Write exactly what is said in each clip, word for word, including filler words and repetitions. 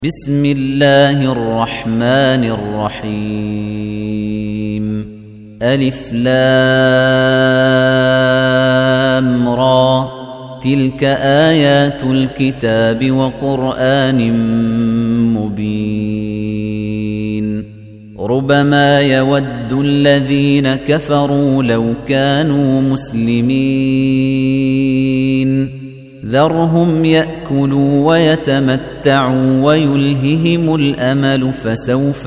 بسم الله الرحمن الرحيم ألف لام را تلك آيات الكتاب وقرآن مبين ربما يود الذين كفروا لو كانوا مسلمين ذرهم يأكلوا ويتمتعوا ويلههم الأمل فسوف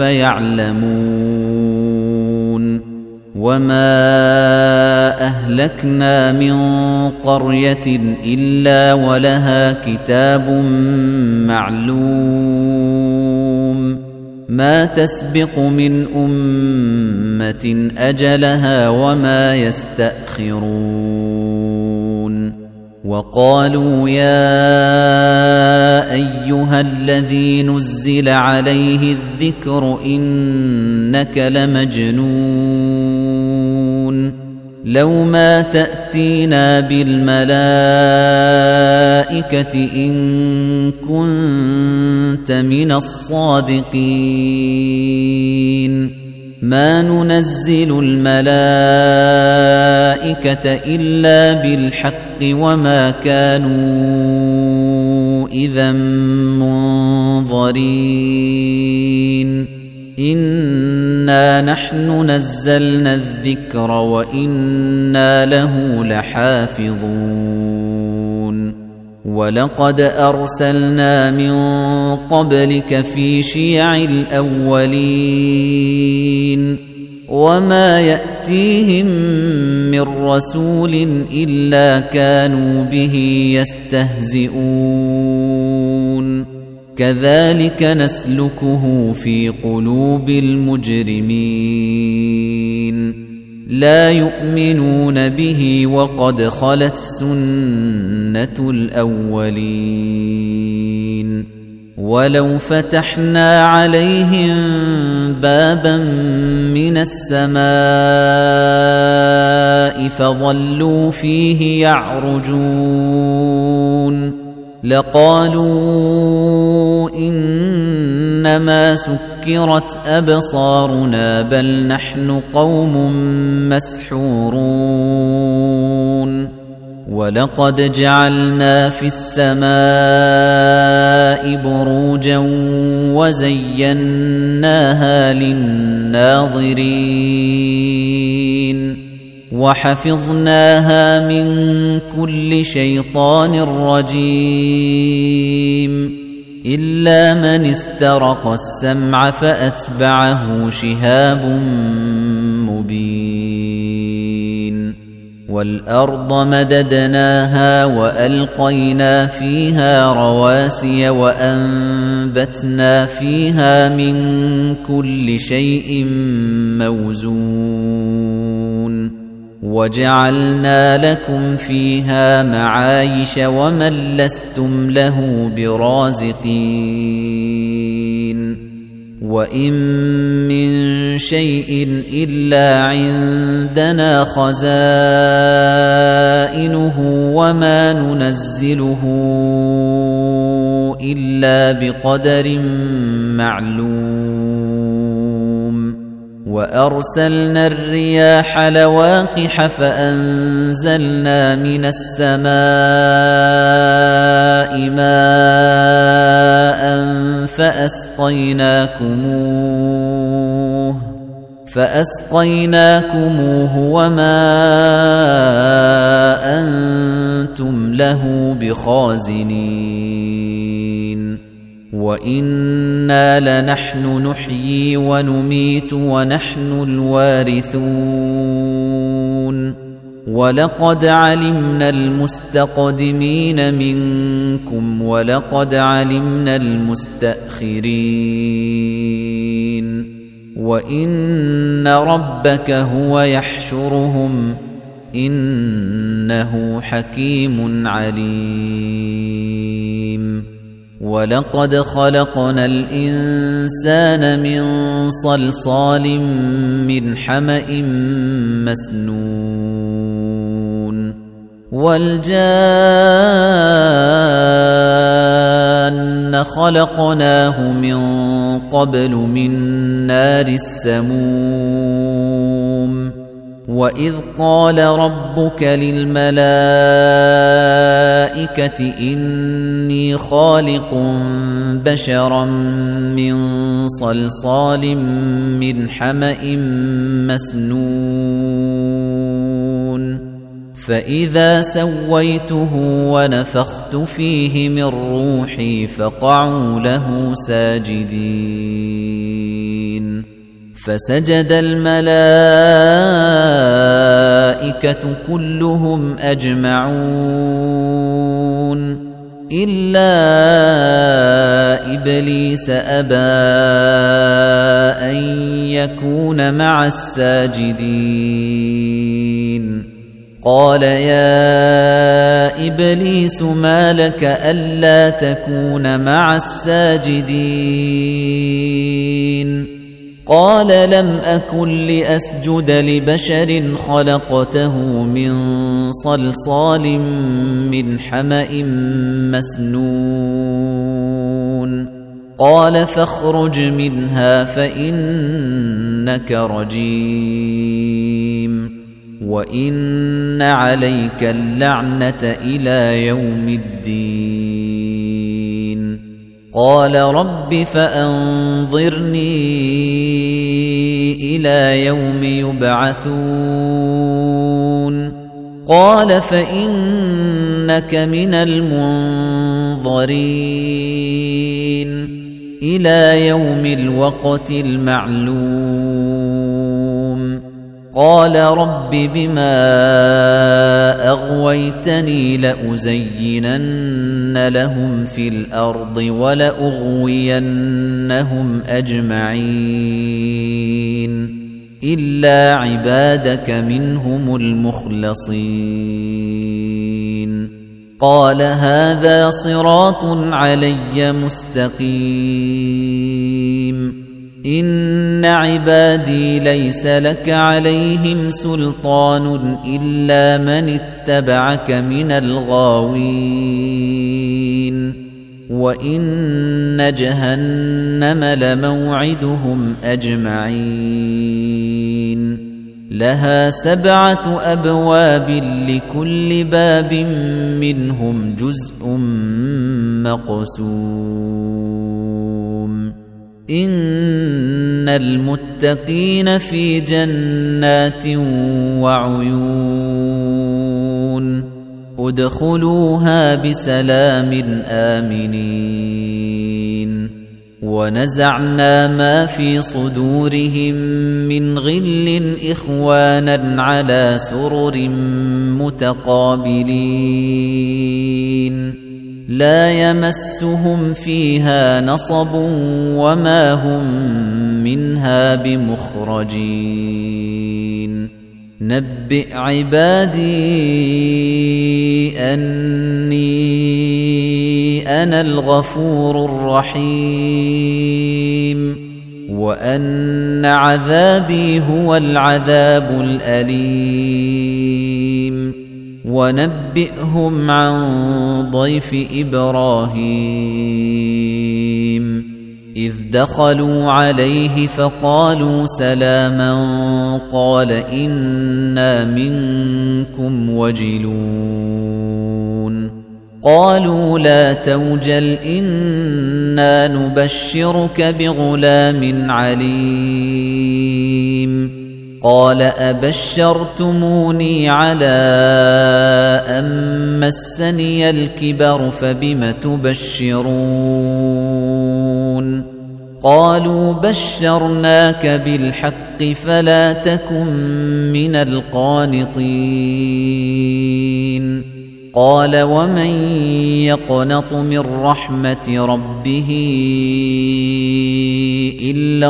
يعلمون وما أهلكنا من قرية إلا ولها كتاب معلوم ما تسبق من أمة أجلها وما يستأخرون وقالوا يا أيها الذي نزل عليه الذكر إنك لمجنون لو ما تأتينا بالملائكة إن كنت من الصادقين ما ننزل الملائكة إلا بالحق وما كانوا إذا منظرين إنا نحن نزلنا الذكر وإنا له لحافظون ولقد أرسلنا من قبلك في شيع الأولين وما يأتيهم من رسول إلا كانوا به يستهزئون كذلك نسلكه في قلوب المجرمين لا يؤمنون به وقد خلت سنة الأولين ولو فتحنا عليهم بابا من السماء فظلوا فيه يعرجون لقالوا إنما سكرت أبصارنا بل نحن قوم مسحورون ولقد جعلنا في السماء بروجا وزيناها للناظرين وحفظناها من كل شيطان رجيم إلا من استرق السمع فأتبعه شهاب مبين والأرض مددناها وألقينا فيها رواسي وأنبتنا فيها من كل شيء موزون وجعلنا لكم فيها معايش ومن لستم له برازقين وإن من شيء إلا عندنا خزائنه وما ننزله إلا بقدر معلوم وأرسلنا الرياح لواقح فأنزلنا من السماء ماء فأسقيناكموه فأسقيناكموه وما أنتم له بخازنين وإنا لنحن نحيي ونميت ونحن الوارثون ولقد علمنا المستقدمين منكم ولقد علمنا المستأخرين وإن ربك هو يحشرهم إنه حكيم عليم ولقد خلقنا الإنسان من صلصال من حمأ مسنون وَالْجَانَّ خَلَقْنَاهُ مِن قَبْلُ مِن نَّارِ السَّمُومِ وَإِذْ قَالَ رَبُّكَ لِلْمَلَائِكَةِ إِنِّي خَالِقٌ بَشَرًا مِّن صَلْصَالٍ مِّنْ حَمَإٍ مَّسْنُونٍ فَإِذَا سَوَّيْتُهُ وَنَفَخْتُ فِيهِ مِن رُّوحِي فَقَعُوا لَهُ سَاجِدِينَ فَسَجَدَ الْمَلَائِكَةُ كُلُّهُمْ أَجْمَعُونَ إِلَّا إِبْلِيسَ أَبَىٰ أَن يَكُونَ مَعَ السَّاجِدِينَ قَالَ يَا إِبْلِيسُ مَا لَكَ أَلَّا تَكُونَ مَعَ السَّاجِدِينَ قَالَ لَمْ أَكُن لِّأَسْجُدَ لِبَشَرٍ خَلَقْتَهُ مِن صَلْصَالٍ مِّنْ حَمَإٍ مَّسْنُونٍ قَالَ فَاخْرُجْ مِنْهَا فَإِنَّكَ رَجِيمٌ وَإِنَّ عَلَيْكَ اللَّعْنَةَ إِلَى يَوْمِ الدِّينِ قَالَ رَبِّ فَأَنظِرْنِي إِلَى يَوْمِ يُبْعَثُونَ قَالَ فَإِنَّكَ مِنَ الْمُنظَرِينَ إِلَى يَوْمِ الْوَقْتِ الْمَعْلُومِ قَالَ رَبِّ بِمَا أَغْوَيْتَنِي لَأُزَيِّنَنَّ لَهُمْ فِي الْأَرْضِ وَلَأُغْوِيَنَّهُمْ أَجْمَعِينَ إِلَّا عِبَادَكَ مِنْهُمُ الْمُخْلَصِينَ قَالَ هَذَا صِرَاطٌ عَلَيَّ مُسْتَقِيمٌ إِنَّ عِبَادِي لَيْسَ لَكَ عَلَيْهِمْ سُلْطَانٌ إِلَّا مَنِ اتَّبَعَكَ مِنَ الْغَاوِينَ وَإِنَّ جَهَنَّمَ لَمَوْعِدُهُمْ أَجْمَعِينَ لَهَا سَبْعَةُ أَبْوَابٍ لِكُلِّ بَابٍ مِنْهُمْ جُزْءٌ مَقْسُومٌ إِنَّ الْمُتَّقِينَ فِي جَنَّاتٍ وَعُيُونٍ ادْخُلُوهَا بِسَلَامٍ آمِنِينَ وَنَزَعْنَا مَا فِي صُدُورِهِم مِّنْ غِلٍّ إِخْوَانًا عَلَى سُرُرٍ مُتَقَابِلِينَ لَا يَمَسُّهُمْ فِيهَا نَصَبٌ وَمَا هُمْ مِنْهَا بِمُخْرَجِينَ نَبِّئْ عِبَادِي أَنِّي أَنَا الْغَفُورُ الرَّحِيمُ وَأَنَّ عَذَابِي هُوَ الْعَذَابُ الْأَلِيمُ وَنَبِّئْهُمْ عَن ضَيْفِ إِبْرَاهِيمَ إِذْ دَخَلُوا عَلَيْهِ فَقَالُوا سَلَامًا قَالَ إِنَّا مِنكُمْ وَجِلُونَ قَالُوا لَا تَوْجَلْ إِنَّا نُبَشِّرُكَ بِغُلَامٍ عَلِيمٍ قَالَ أَبَشَّرْتُمُونِي عَلَىٰ أَن مَّسَّنِيَ الْكِبَرُ فَبِمَ تُبَشِّرُونَ قَالُوا بَشَّرْنَاكَ بِالْحَقِّ فَلَا تَكُن مِّنَ الْقَانِطِينَ قَالَ وَمَن يَقْنَطُ مِن رَّحْمَةِ رَبِّهِ إِلَّا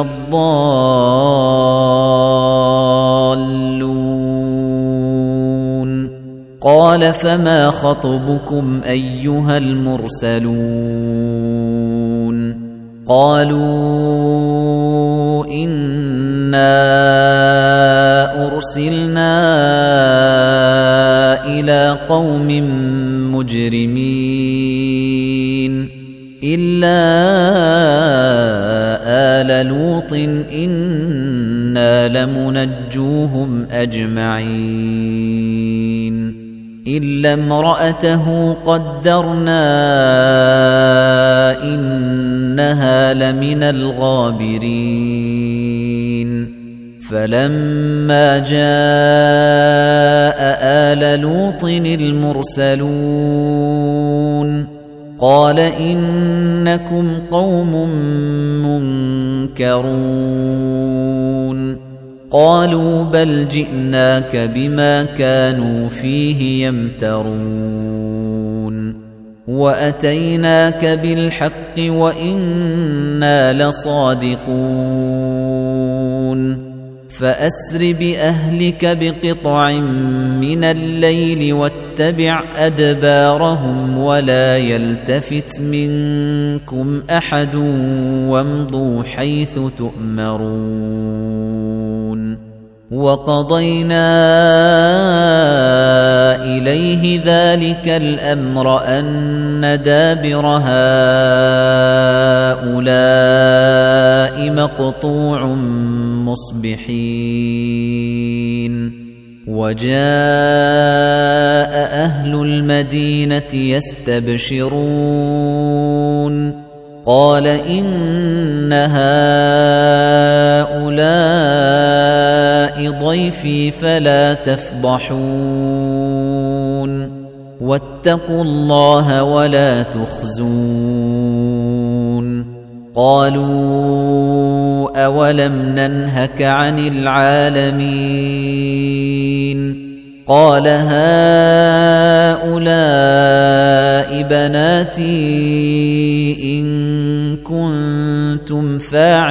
الضَّالُّونَ قَالَ فَمَا خَطْبُكُمْ أَيُّهَا الْمُرْسَلُونَ قَالُوا إِنَّا أُرْسِلْنَا إِلَى قَوْمٍ إلا آل لوط إنا لمنجوهم أجمعين إلا امرأته قدرنا إنها لمن الغابرين فلما جاء آل لوط المرسلون قال إنكم قوم منكرون قالوا بل جئناك بما كانوا فيه يمترون وأتيناك بالحق وإنا لصادقون فأسر بأهلك بقطع من الليل واتبع أدبارهم ولا يلتفت منكم أحد وامضوا حيث تؤمرون وقضينا إليه ذلك الأمر أن دابر هؤلاء مقطوع مصبحين وجاء أهل المدينة يستبشرون قال إن هؤلاء ضيفي فلا تفضحون واتقوا الله ولا تخزون قالوا أولم ننهك عن العالمين قال هؤلاء بناتي إن كنتم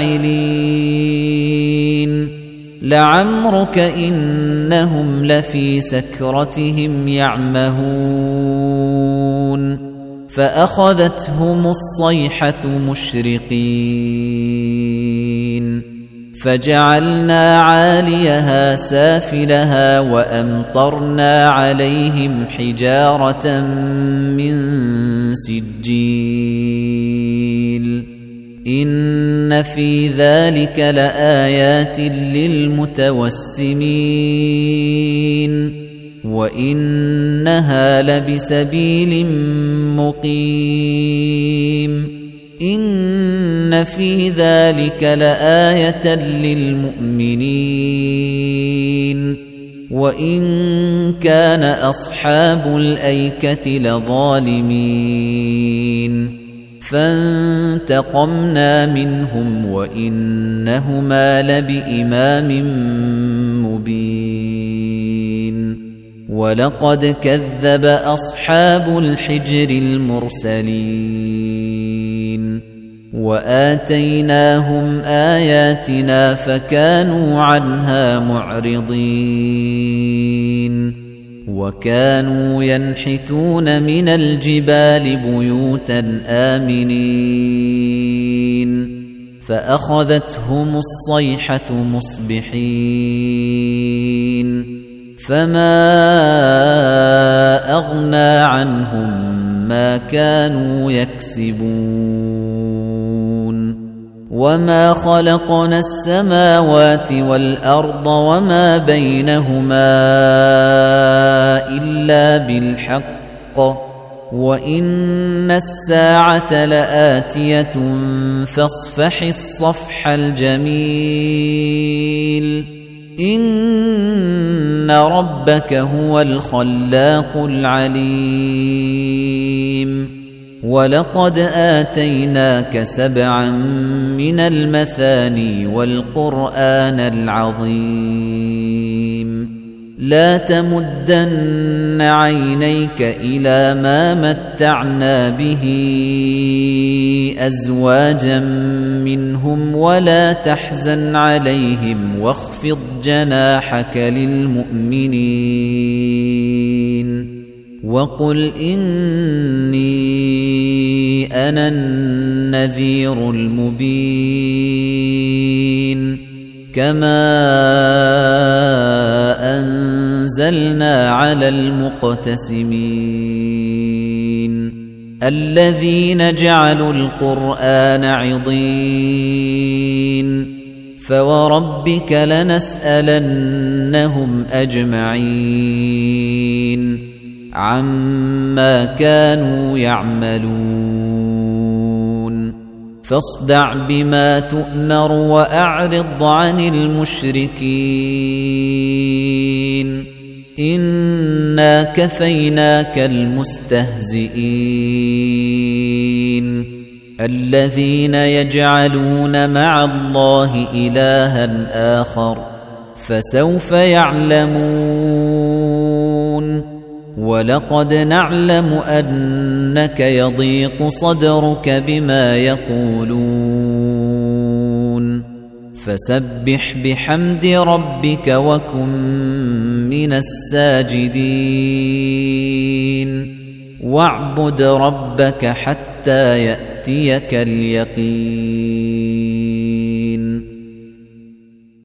فاعلين لعمرك إنهم لفي سكرتهم يعمهون فأخذتهم الصيحة مشرقين فجعلنا عاليها سافلها وأمطرنا عليهم حجارة من سجيل إن في ذلك لآيات للمتوسمين وإنها لبسبيل مقيم إن في ذلك لآية للمؤمنين وإن كان أصحاب الأيكة لظالمين فانتقمنا منهم وإنهما لبإمام مبين ولقد كذب أصحاب الحجر المرسلين وآتيناهم آياتنا فكانوا عنها معرضين وكانوا ينحتون من الجبال بيوتا آمنين فأخذتهم الصيحة مصبحين فما أغنى عنهم ما كانوا يكسبون وما خلقنا السماوات والأرض وما بينهما إلا بالحق وإن الساعة لآتية فاصفح الصفح الجميل إن ربك هو الخلاق العليم ولقد آتيناك سبعا من المثاني والقرآن العظيم لا تمدن عينيك إلى ما متعنا به أزواجا منهم ولا تحزن عليهم واخفض جناحك للمؤمنين وقل إني أنا النذير المبين كما أنزلنا على المقتسمين الذين جعلوا القرآن عضين فوربك لنسألنهم أجمعين عما كانوا يعملون فاصدع بما تؤمر وأعرض عن المشركين إنا كفيناك المستهزئين الذين يجعلون مع الله إلها آخر فسوف يعلمون ولقد نعلم أنك يضيق صدرك بما يقولون فسبح بحمد ربك وكن من الساجدين واعبد ربك حتى يأتيك اليقين.